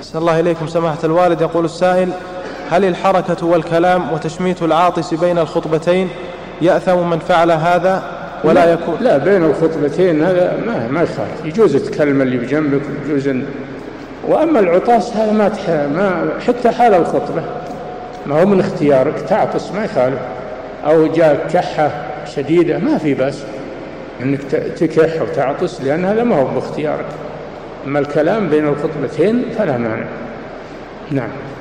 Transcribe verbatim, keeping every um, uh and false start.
أحسن الله إليكم سماحة الوالد. يقول السائل: هل الحركة والكلام وتشميت العاطس بين الخطبتين يأثم من فعل هذا ولا لا يكون؟ لا، بين الخطبتين هذا ما ما يخالف، يجوز تكلم اللي بجنبك يجوز. وأما العطاس هذا ما, ما حتى حال الخطبة ما هو من اختيارك، تعطس ما يخالف، أو جاء كحة شديدة ما في بأس أنك تكح وتعطس، لأن هذا ما هو باختيارك. أما الكلام بين الخطبتين فلا مانع. نعم.